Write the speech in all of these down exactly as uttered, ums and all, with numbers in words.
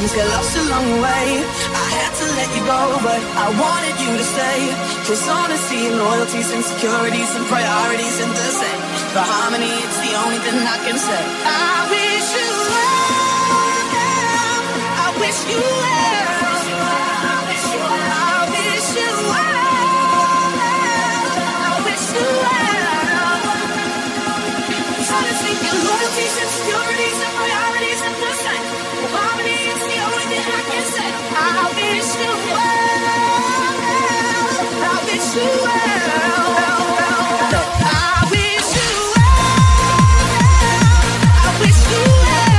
things get lost along the way. I had to let you go, but I wanted you to stay. Cause honesty and loyalties, insecurities and priorities ain't the same. For harmony, it's the only thing I can say. I wish you well. I wish you well. I wish you well. I wish you well. I wish you well. Honesty and loyalties, insecurities and priorities ain't the same. For harmony, it's the only thing I can say. I wish you well. I wish you well. I wish you well. I wish you well.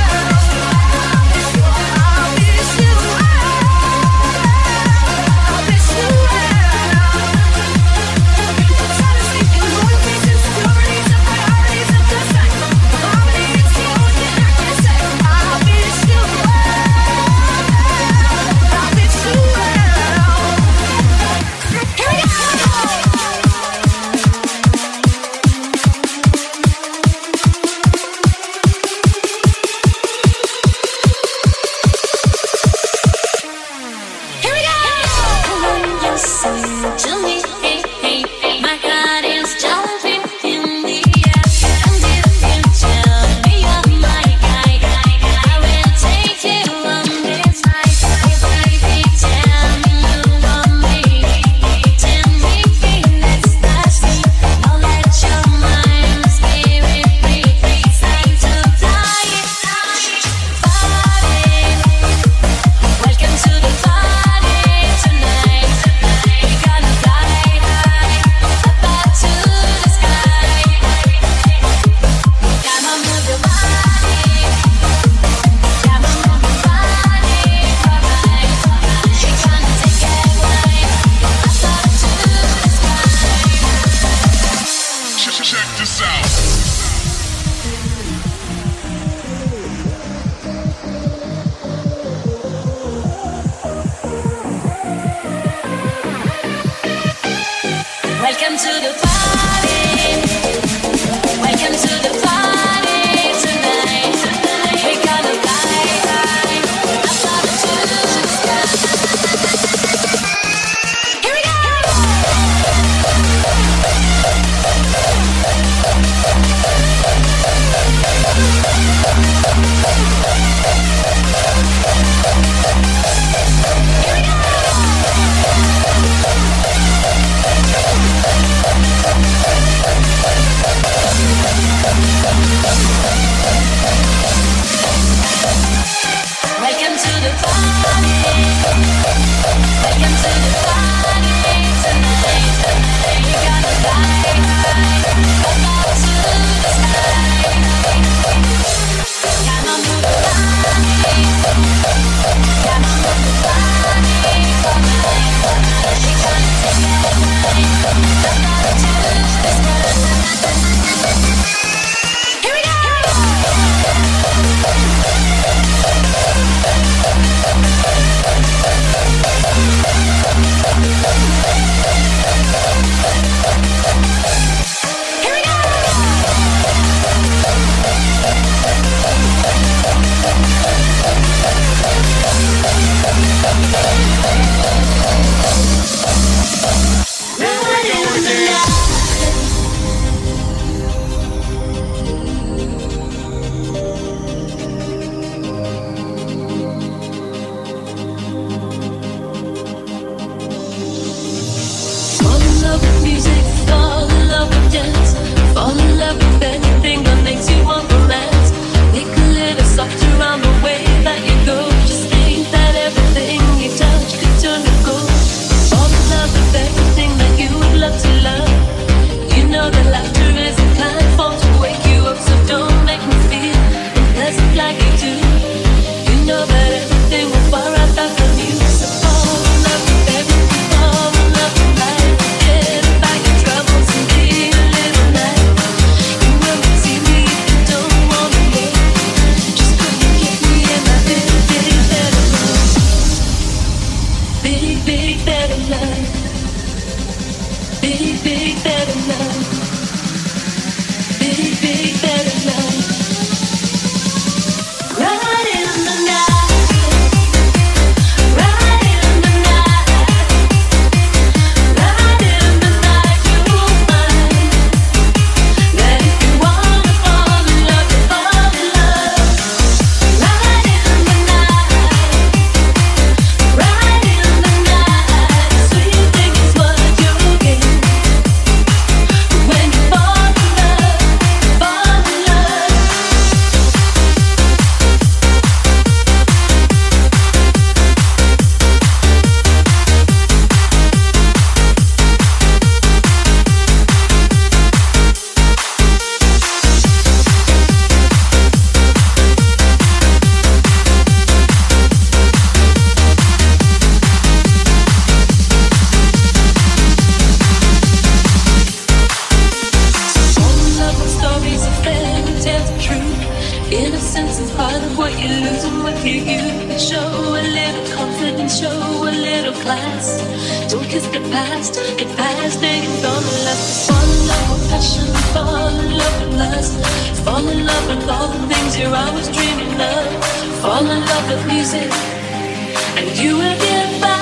losing with you. You can show a little confidence, show a little class. Don't kiss the past, get past it, you fall in love. Fall in love with passion, fall in love with lust. Fall in love with all the things you're always dreaming of. Fall in love with music, and you will get by.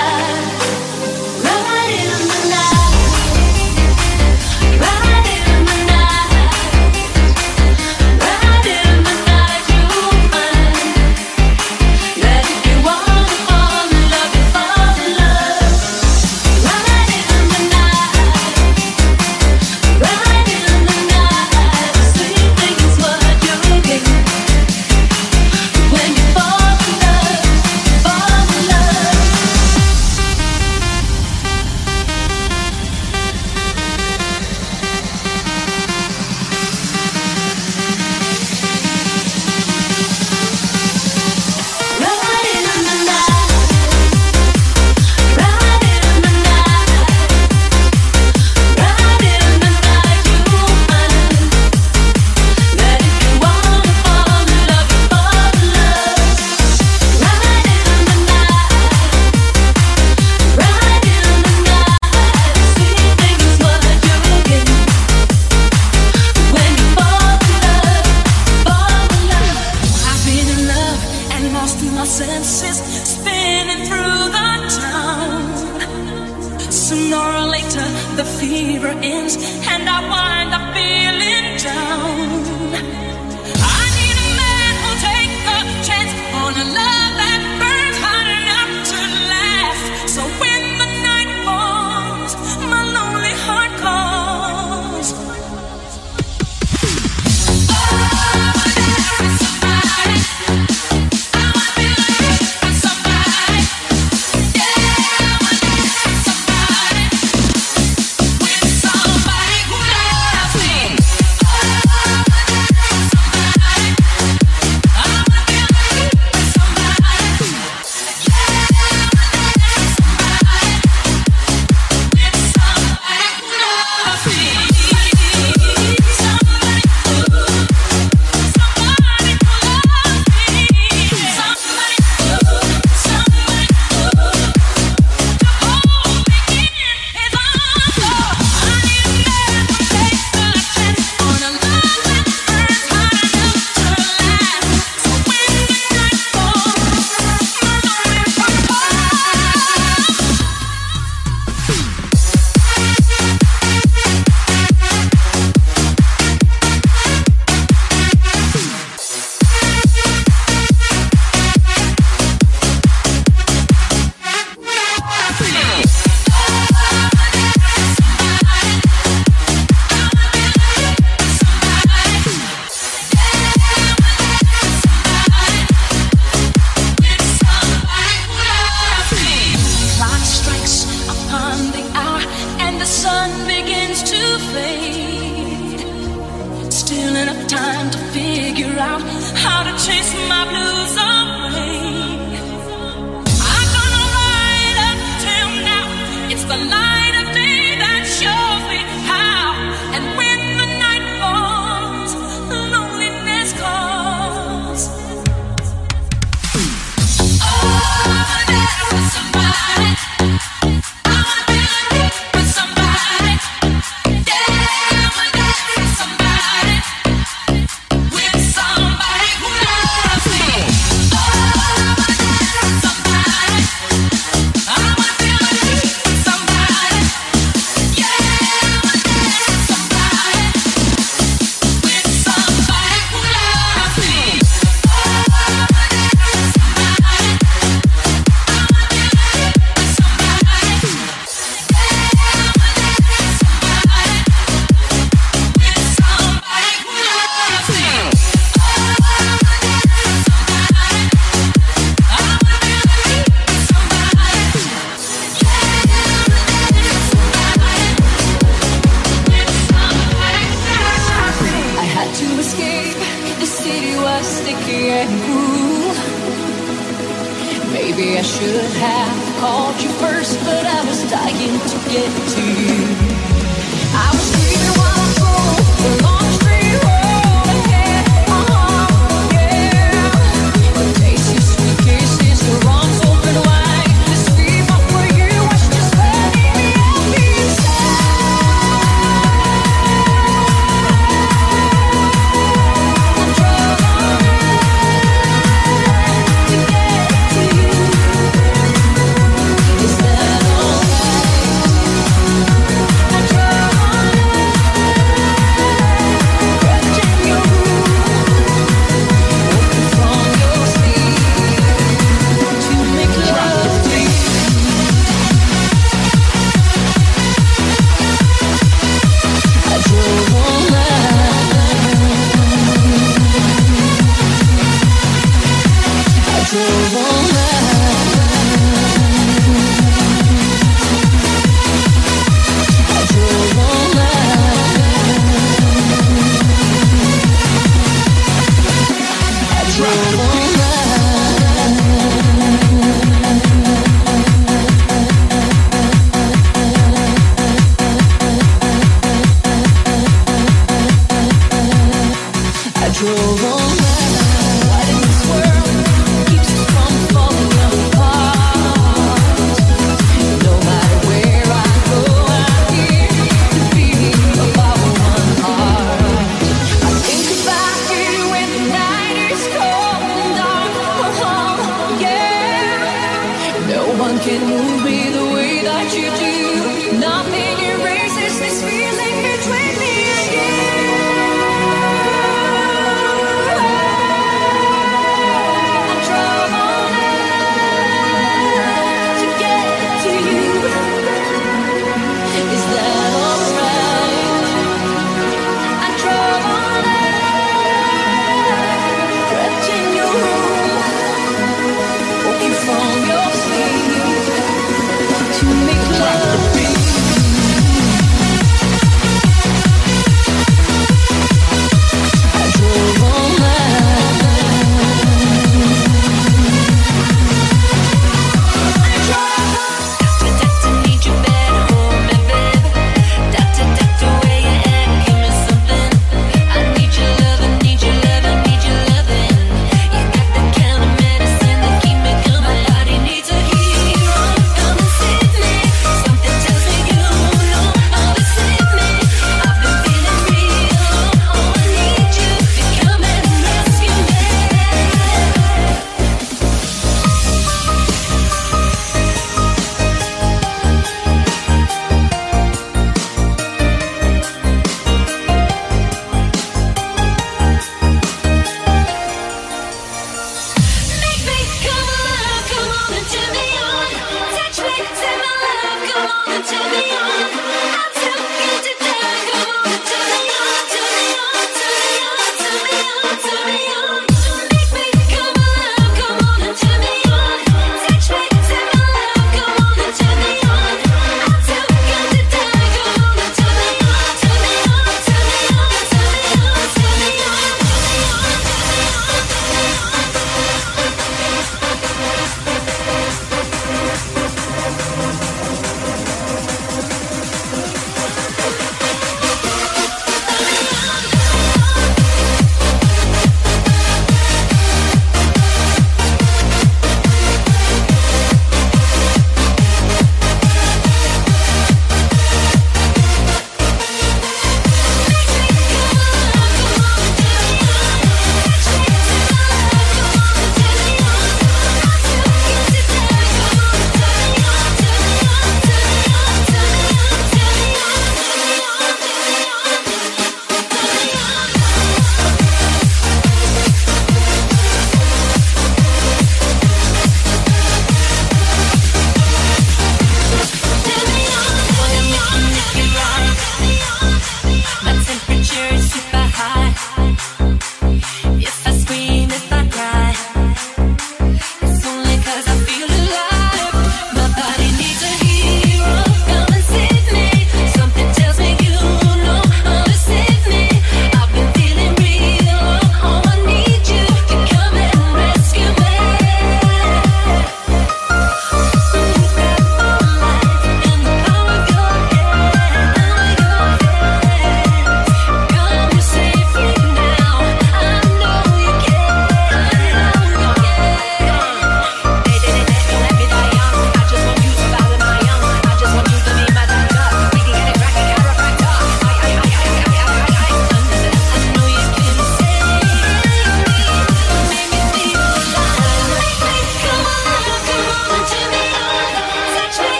Right in the night, right in the night, right in the night you'll find that if you want to fall in love, you fall in love. Right in the night, right in the night, the sweet thing is what you'll get when you fall in love, fall in love. Right in the night, right in the night, right in the night you'll find that if you want to fall in love, you fall in love. Right in the night, right in the night, the sweet thing is what you'll get when you fall in love, fall in love. I've been in love and lost my senses, spinning through the town. Sooner or later, the fever ends, and I wind up feeling down. I need a man who'll take a chance on a love that burns hot enough to last. So when the night falls, my lonely heart calls. Oh, there is somebody. I wanna be with somebody. Yeah, I wanna be with somebody. With somebody who loves me. Oh, there is somebody. I wanna be with somebody. Yeah, I wanna be with somebody. With somebody who loves me. Somebody who, somebody who loves me. Somebody who, somebody who, to hold me in his arms. Oh, I need a man who'll take a chance on a love that burns hot enough to last. So when the night falls, my lonely heart calls. Clock strikes upon the hour and the sun begins to fade. Still enough time to figure out how to chase my blues away. I'm gonna ride up till now. It's the light of day that shows me how. And when the night falls, loneliness calls. Oh, there is somebody. I wanna be with somebody. Yeah, I wanna be with somebody. With somebody who loves me. Oh, there is somebody. I wanna be with somebody. Yeah, I wanna be with somebody. With somebody who loves me. Oh, there is somebody. I wanna be with somebody. I had to escape. The city was sticky and cool. Maybe I should have called you first, but I was dying to get to you. I was screaming while I drove the long straight road ahead. Uh-huh, yeah.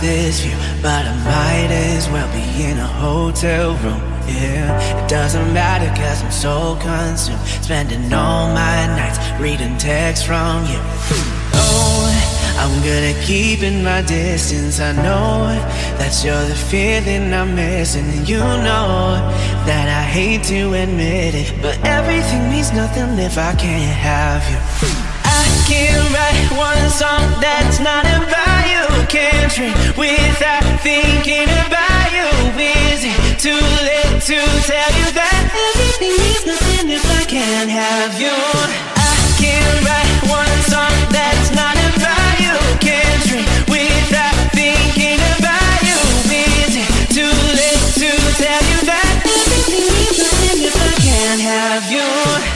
this view, but I might as well be in a hotel room. Yeah, it doesn't matter cause I'm so consumed, spending all my nights reading texts from you. Oh, I'm good at keeping my distance. I know that you're the feeling I'm missing, and you know that I hate to admit it, but everything means nothing if I can't have you. I can't write one song that's not about you. Can't dream without thinking about you. Is it too late to tell you that everything means nothing if I can't have you? I can't write one song that's not about you. Can't dream without thinking about you. Is it too late to tell you that everything means nothing if I can't have you?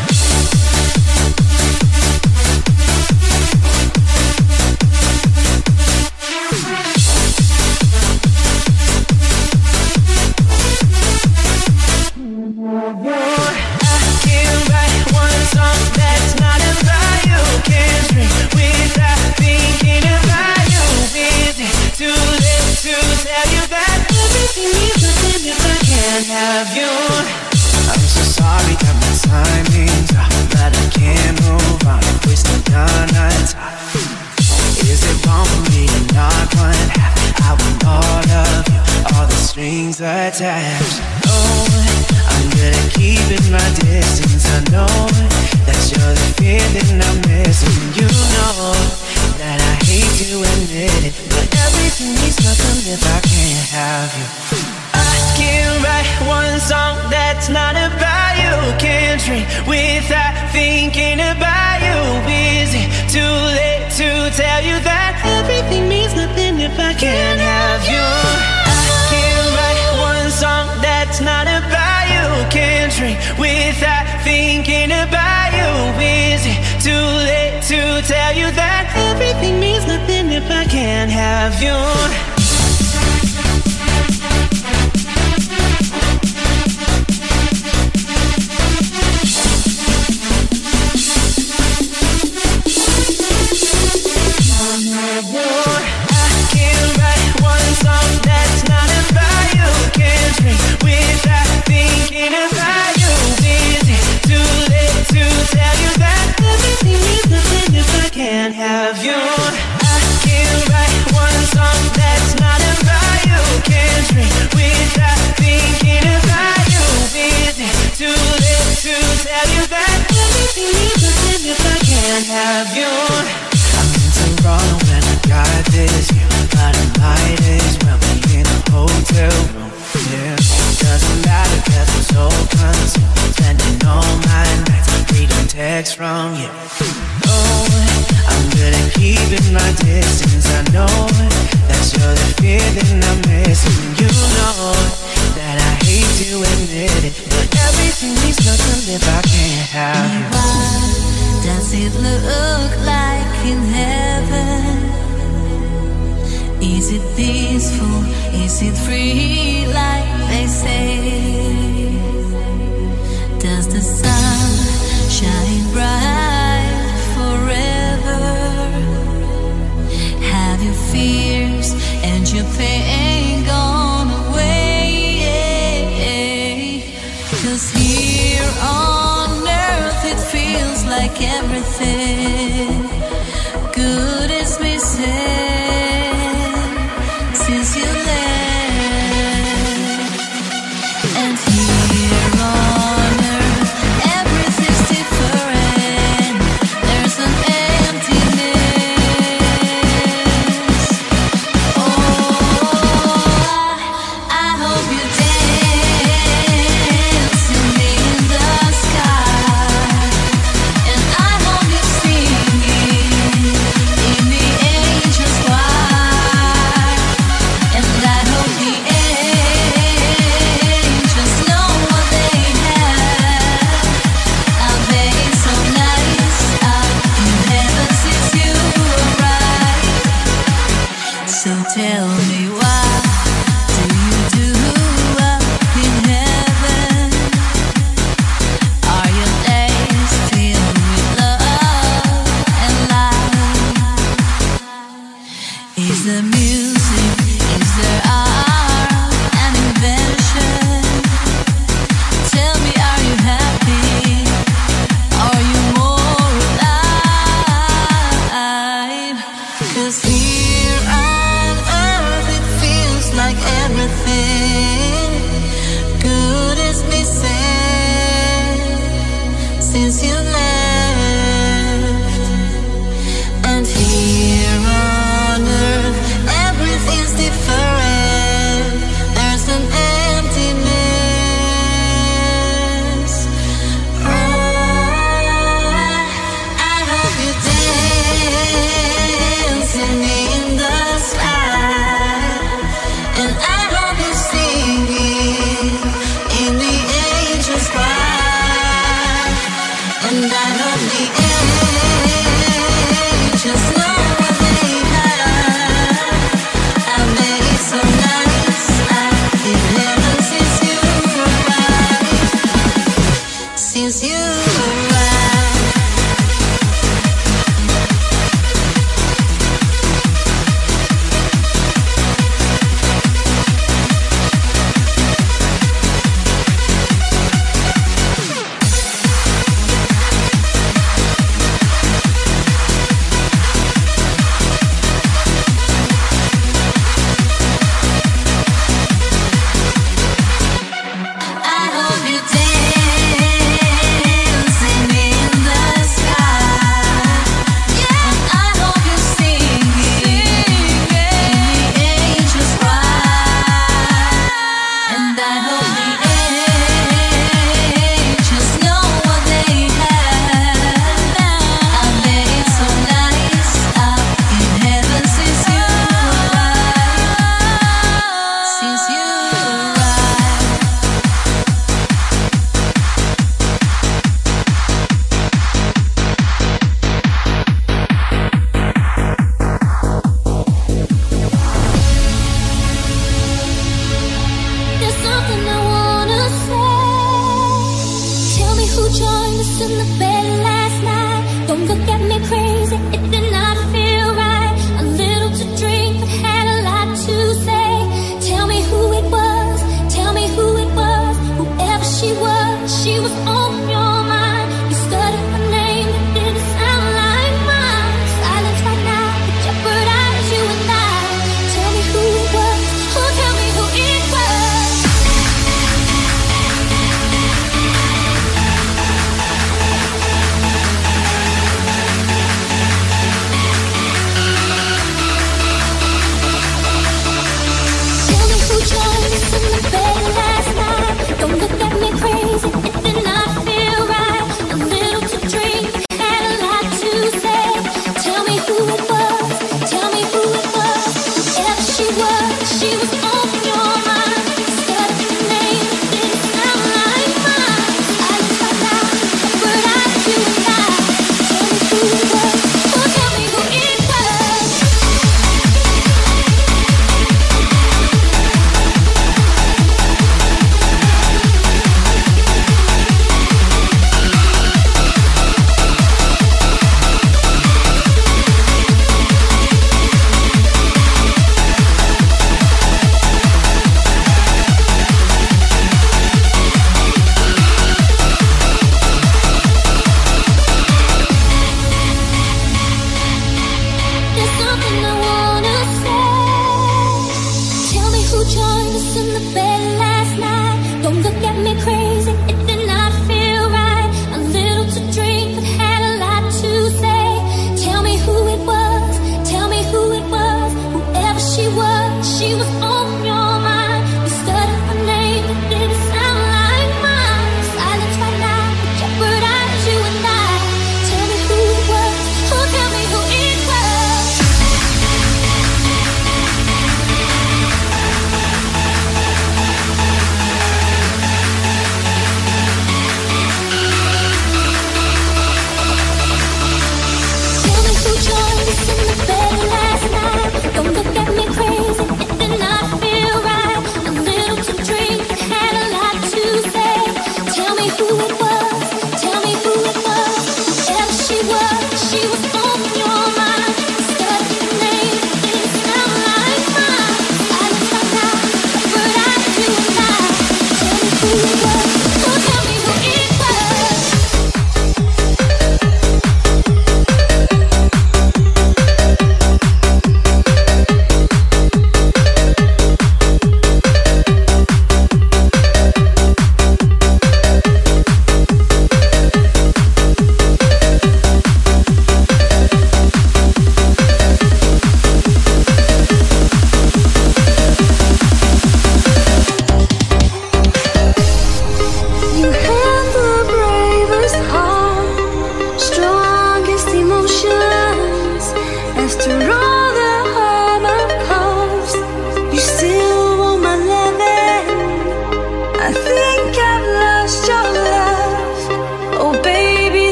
Have you? I'm so sorry that my timing's off, but I can't move on, wasting your time. Is it wrong for me to not want half? I want all of you, all the strings attached. Oh, I'm good at keeping my distance. I know that you're the feeling I'm missing. You know that I hate to admit it, but everything means nothing if I can't have you. I can't write one song that's not about you. Can't dream without thinking about you. Is it too late to tell you that everything means nothing if I can't have you? I can't write one song that's not about you. Can't dream without thinking about you. Is it too late to tell you that everything means nothing if I can't have you? Can't have you. I can't write one song that's not about you. Can't dream without thinking about you. Is it too late to tell you that everything means nothing if I can't have you? I'm in Toronto when I got this view, but I might as well be in a hotel room. Yeah, doesn't matter cause I'm so consumed, spending all my nights reading texts from you. I'm good at keeping my distance. I know that you're the feeling I'm missing. You know that I hate to admit it, but everything means nothing if I can't have you. What does it look like in heaven? Is it peaceful? Is it free like they say? Does the sun shine bright forever? Have your fears and your pain gone away? 'Cause here on earth it feels like everything good is missing since you left. And here on earth everything's different. There's an emptiness. Oh, I hope you're dancing in the sky, and I hope you're singing since you arrived.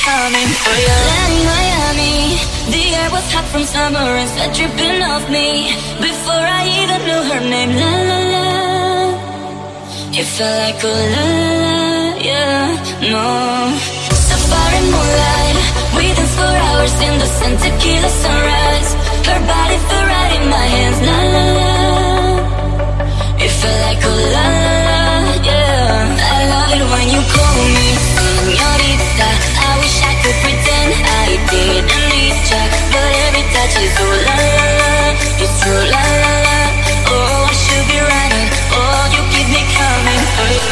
coming for you. Land in Miami, the air was hot from summer and sweat dripping off me. Before I even knew her name, la la la. You felt like a la la la, yeah, no. Safari moonlight, we danced for hours in the sun, tequila sunrise. Her body felt right in my hands, la la la. It felt like a la la la, yeah. I love it when you call me señorita. I wish I could pretend I didn't need ya, but every touch is oh la la la. It's true la la la. Oh, I should be running. Oh, you keep me coming for you.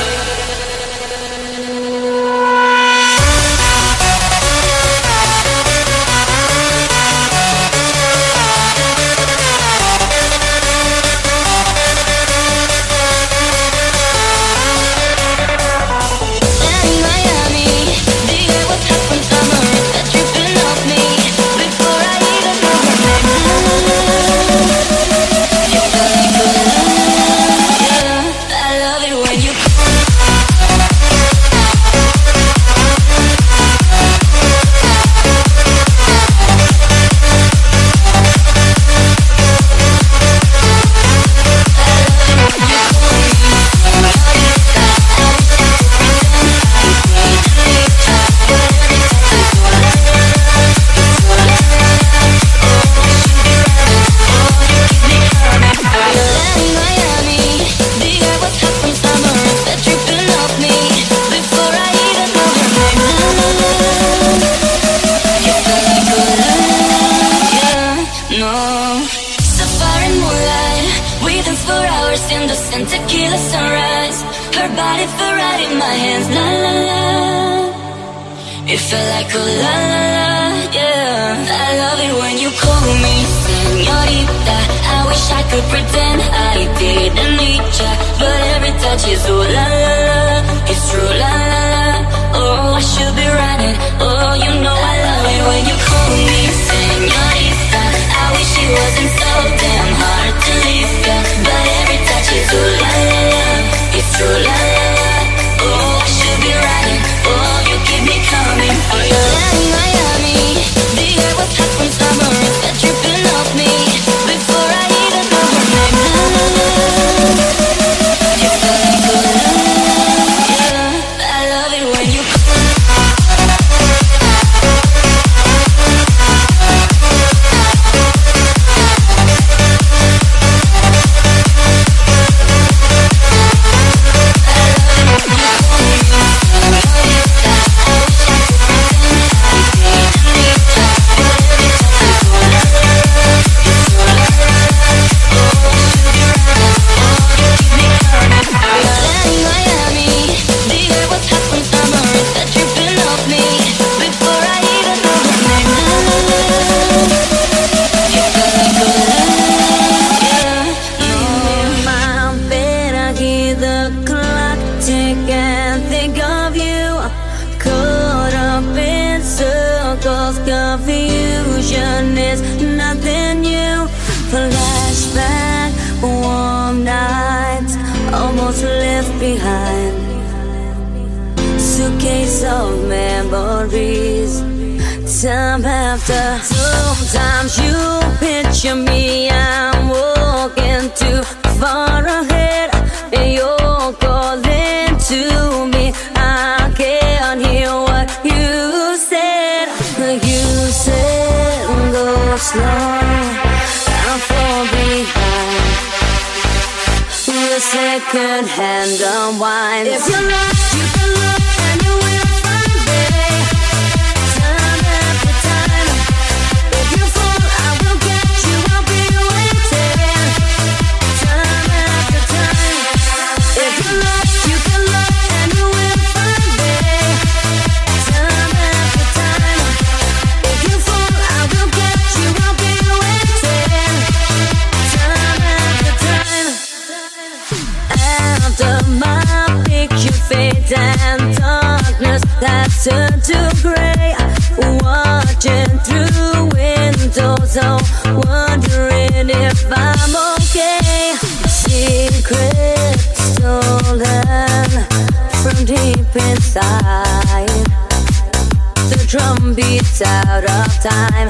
Tequila sunrise, her body felt right in my hands, la la la. It felt like a la la la, yeah. I love it when you call me señorita. I wish I could pretend I didn't need ya, but every touch is oh la la la. It's true la la la. Oh, I should be running. Oh, you know I love it when you call me señorita. I wish it wasn't so damn hard to leave ya, but every touch is oh la la la. It's true la la la. Oh, I should be running. Oh, you keep me coming for you. Land in Miami, the air was hot from summer and sweat dripping off me. Before I even knew her name, la la la. You felt like a la la la, yeah. I love it when you. Confusion is nothing new. Flashback, warm nights, almost left behind. Suitcase of memories, time after. Sometimes you picture me, I'm walking too far ahead. You're calling to me, I can't hear what you said. You said go slow, I'll fall behind. The second hand unwind. If you're lost, you can look and you will find me. Time after time. If you fall, I will get you, I'll be waiting. Time after time. If you're lost, you can look and you will find me. Time after time. If you fall, I will get you, I'll be waiting. Time after time. After my picture fades and darkness has turned to gray, watching through windows, oh, wondering if I'm okay. Secrets stolen from deep inside. The drum beats out of time.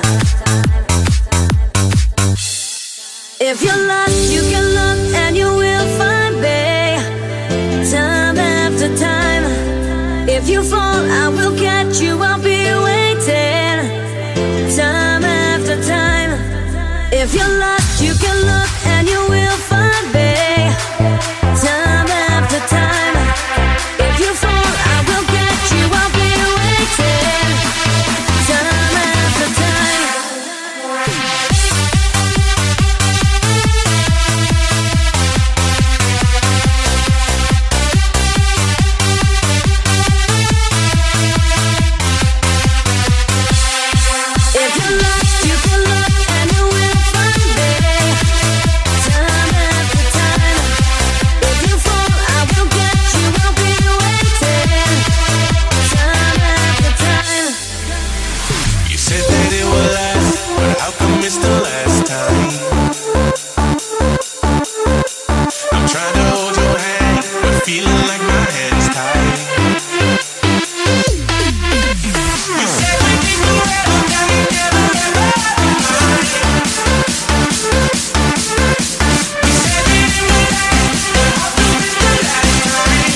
If you're lost, you can look and you will find me, time after time. If you fall, I will catch you, I'll be waiting, time after time. If you're lost, you can look and you will find me, time after time. If you fall, I will catch you, I'll be waiting, time after time. If you're lost, you can look and you will find me, time after time. If you fall, I will get you, I'll be waiting, time after time. You said that it would last, but how come it's the last time? I'm trying to hold your hand, but feeling like my hands tied. You said we'd be forever, now you never ever be mine. You said that it would last, but how come it's the last time?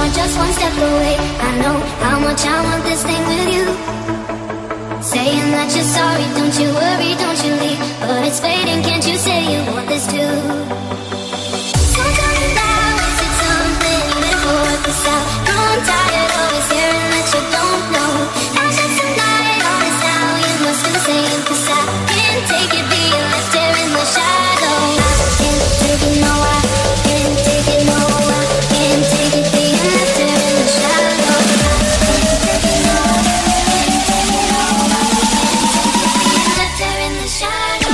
are just one step away. I know how much I want this thing with you. Saying that you're sorry, don't you worry, don't you leave. But it's fading, can't you say you want this too? So tell me now, is it something before it goes out? I'm tired always hearing that you don't know. Now just tonight, all this now, you must be saying, 'cause I can't take it being left here in the shadow. I can't take it, no, I can't take it, no, I can't take it being left here in the shadow. I can't take it, no, I can't take it, no, I can't take it being left here in the shadow.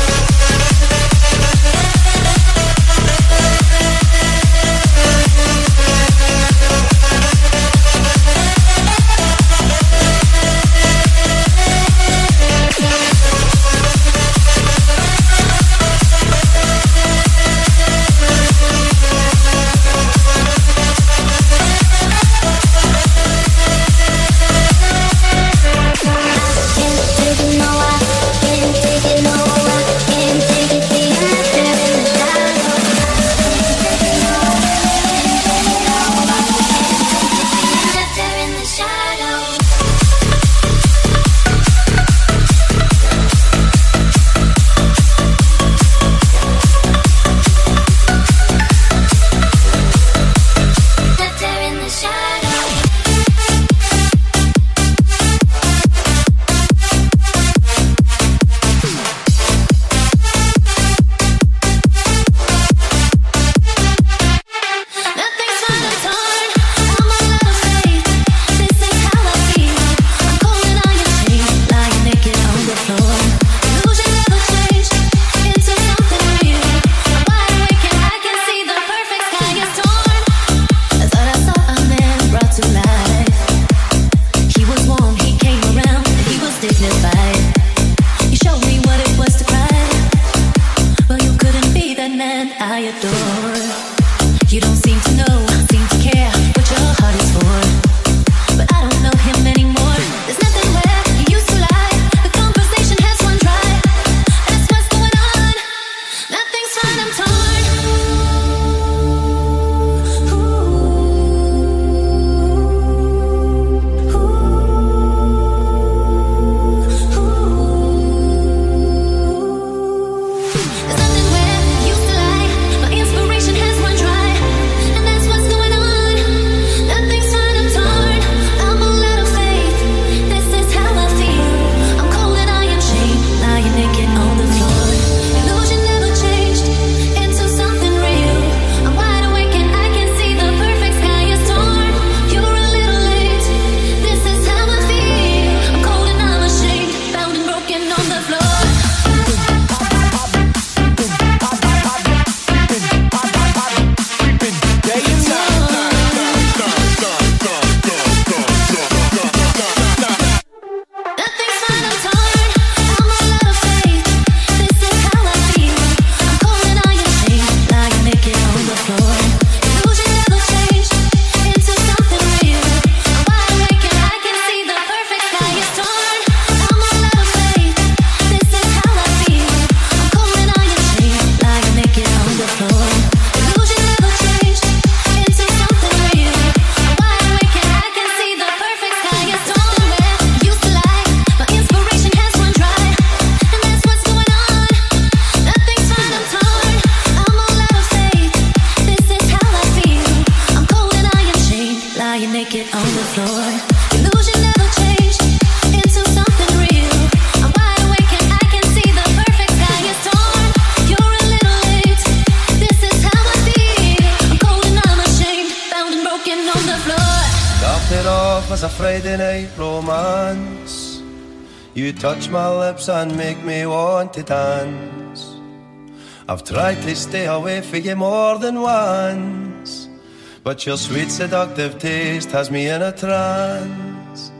You touch my lips and make me want to dance. I've tried to stay away from you more than once, but your sweet seductive taste has me in a trance.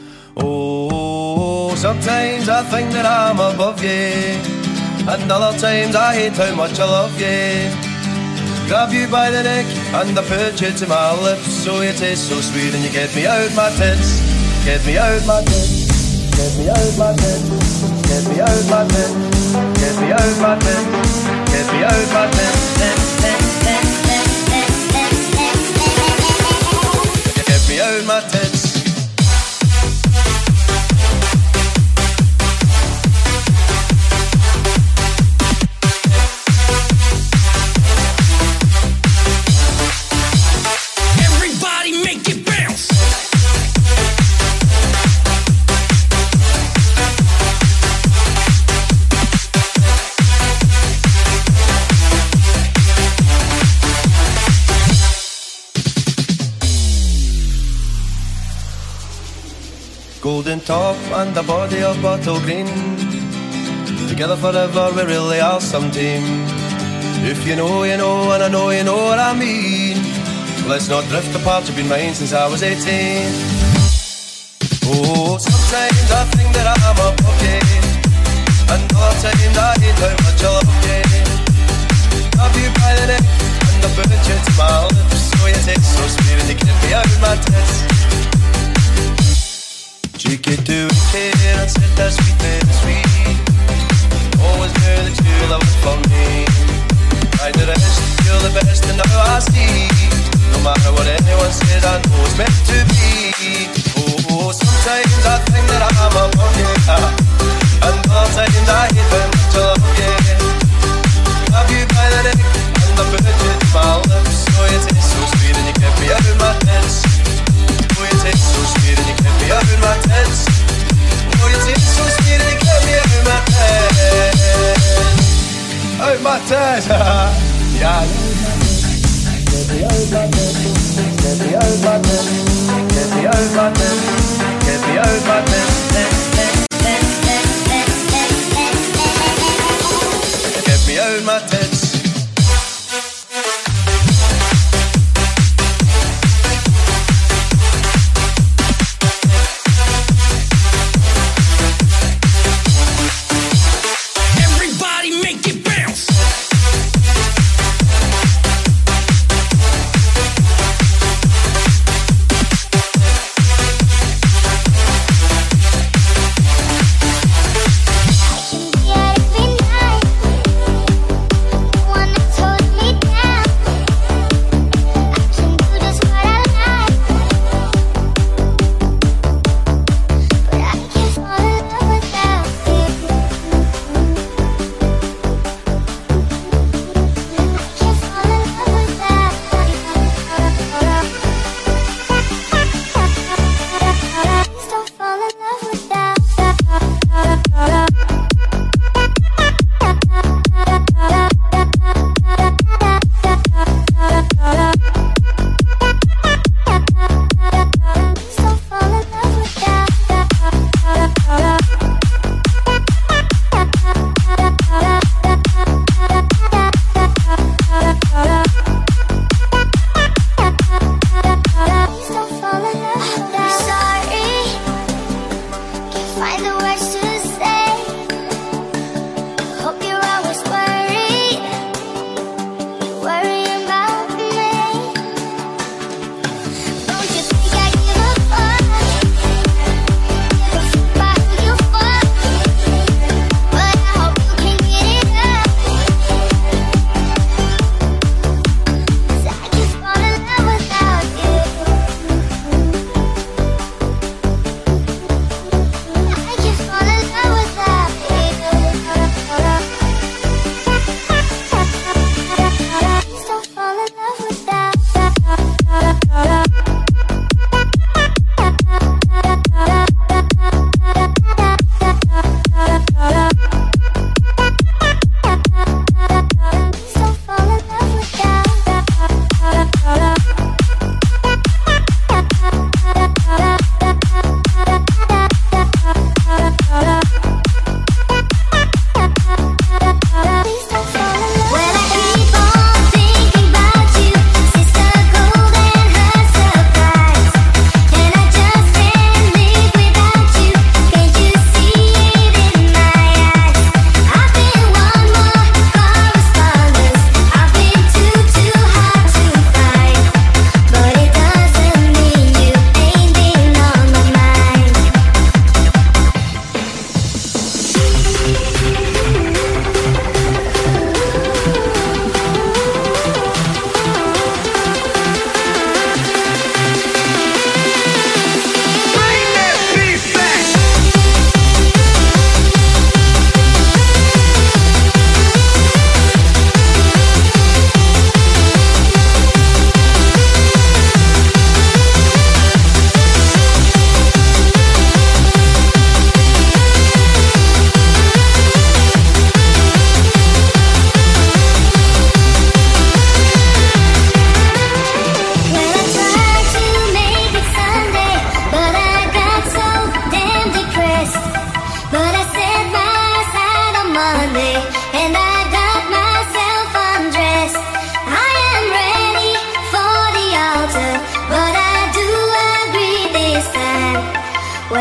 Oh, sometimes I think that I'm above you, and other times I hate how much I love you. Grab you by the neck and I put you to my lips, so you taste so sweet and you get me out my tits. Get me out my tits. Get me out my tits. Get me out my tits. Get me out my tits. Get me out my tits. golden top and a body of bottle green. Together forever, we really are some team. If you know, you know, and I know you know what I mean. Let's not drift apart, you've been mine since I was eighteen. Oh, sometimes I think that I'm above you, and other times I hate how much I love you. Have you by the neck and I put you to my lips. So you taste so sweet and you get me out of my tits. Cheeky to a kid and said that sweet and sweet. Always knew that you loved for me. I did the best, you're the best, and now I see. No matter what anyone says, I know it's meant to be. Oh, sometimes I think that I'm above you, and other times I hate how much I love you. Have you by the neck and I put it to my lips. Oh, you taste so sweet and you get me out of my tits. Oh, you taste so sweet and you get me out of my tits. Oh, you taste so sweet and you get me out of my tits. Out my tits, yeah. Get me out my tits. Get me out my tits. Get me out my tits. Get me out my tits. Get me out my tits. Everybody make it bounce.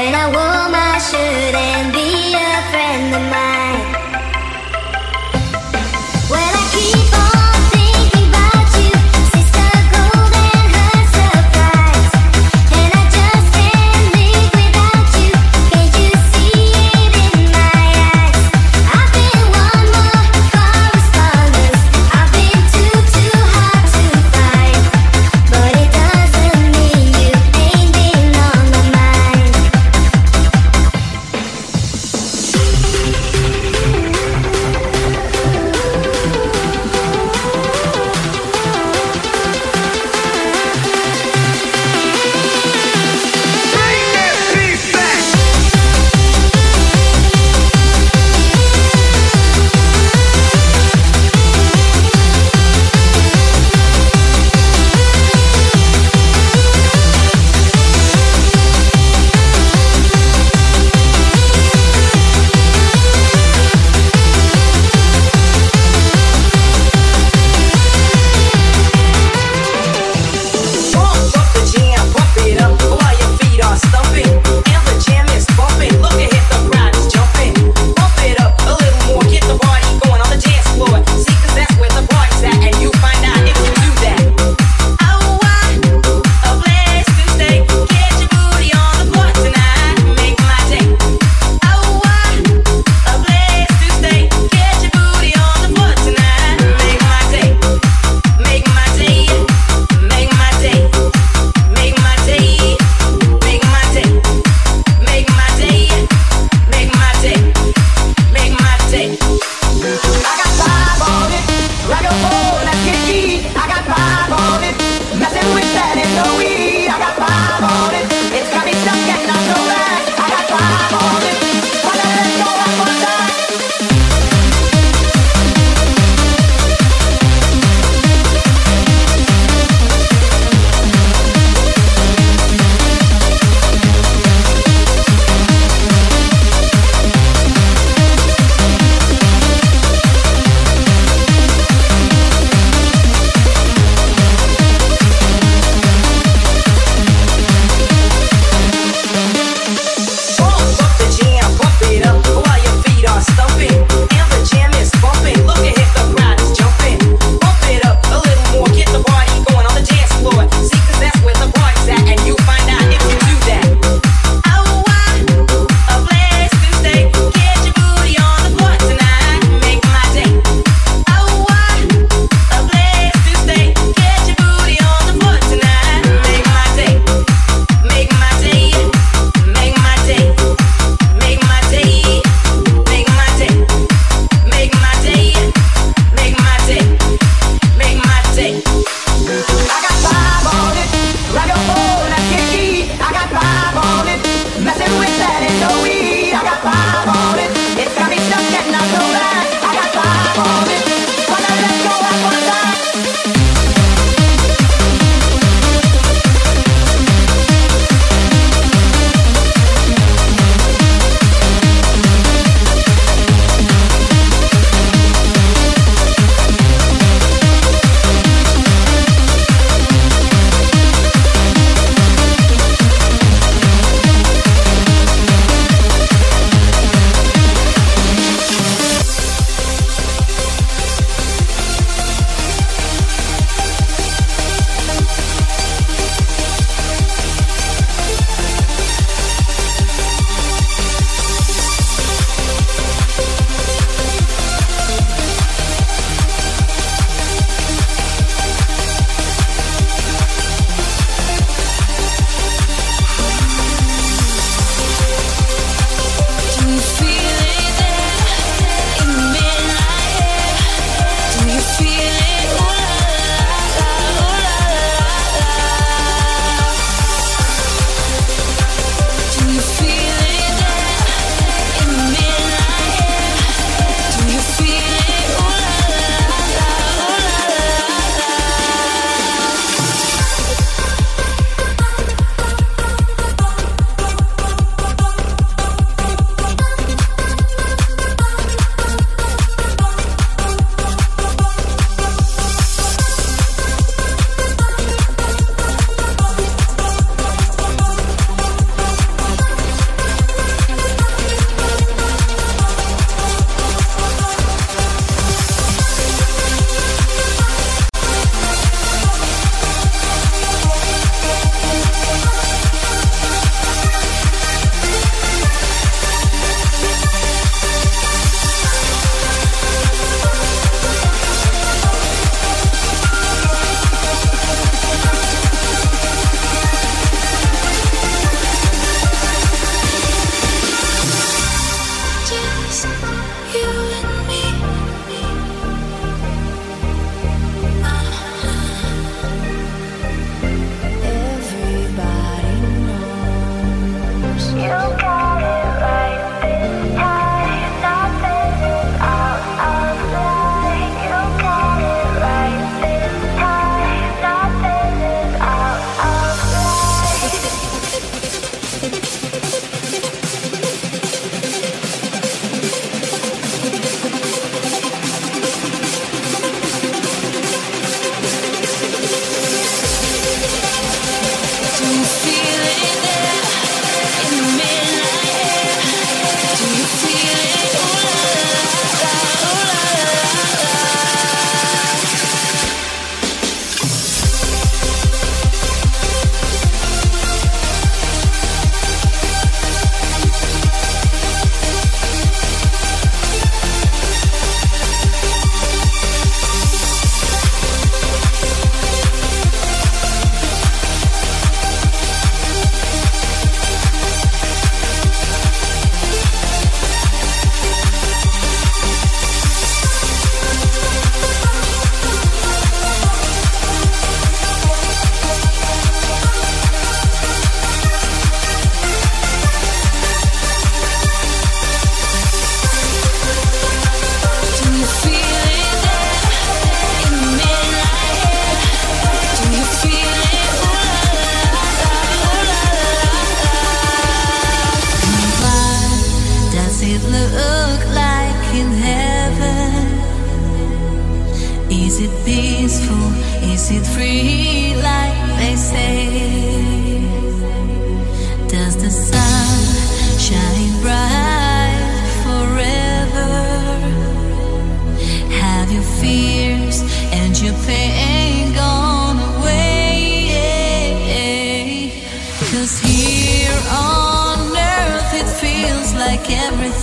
when I wore my shirt and be a friend of mine. Well, I keep on thinking about you, sister golden heart surprise, and I just can't live without you. Can't you see it in my eyes? I've been one more correspondence, I've been too, too hard to find, but it doesn't mean you ain't been on my mind.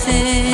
everything.